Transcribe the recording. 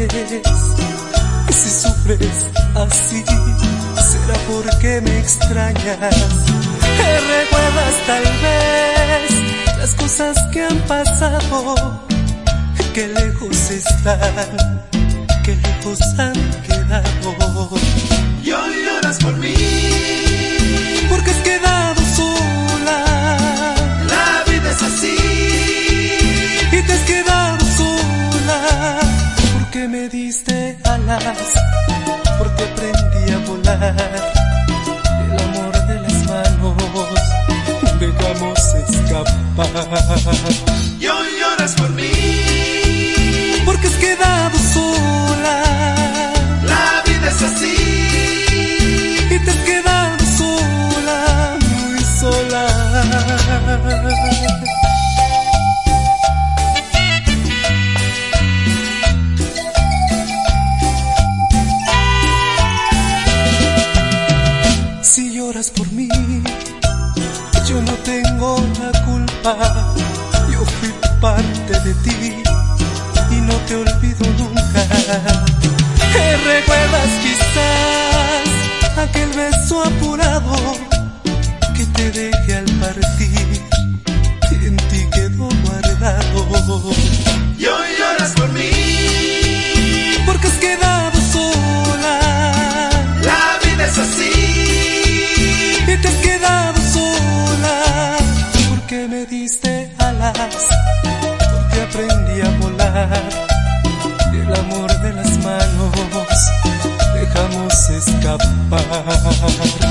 Y si sufres así, será porque me extrañas. ¿Recuerdas tal vez las cosas que han pasado? Que lejos están, que lejos han quedado. Y hoy lloras por mí, porque has quedado sola. la vida es así. Y te has quedado sola, porque me diste alas, porque aprendí a volar. El amor de las manos dejamos escapar. Y hoy lloras por mí, porque has quedado sola. la vida es así. Y te has quedado sola, muy sola. Si lloras por mí, yo no tengo la culpa. Yo fui parte de ti y no te olvido nunca. ¿Recuerdas quizás aquel beso apurado que te dejé al partir y en ti quedó guardado? Y hoy lloras por mí, porque has quedado sola. la vida es así. Y te has quedado sola, porque me diste alas, porque aprendí a volar. Y el amor de las manos dejamos escapar.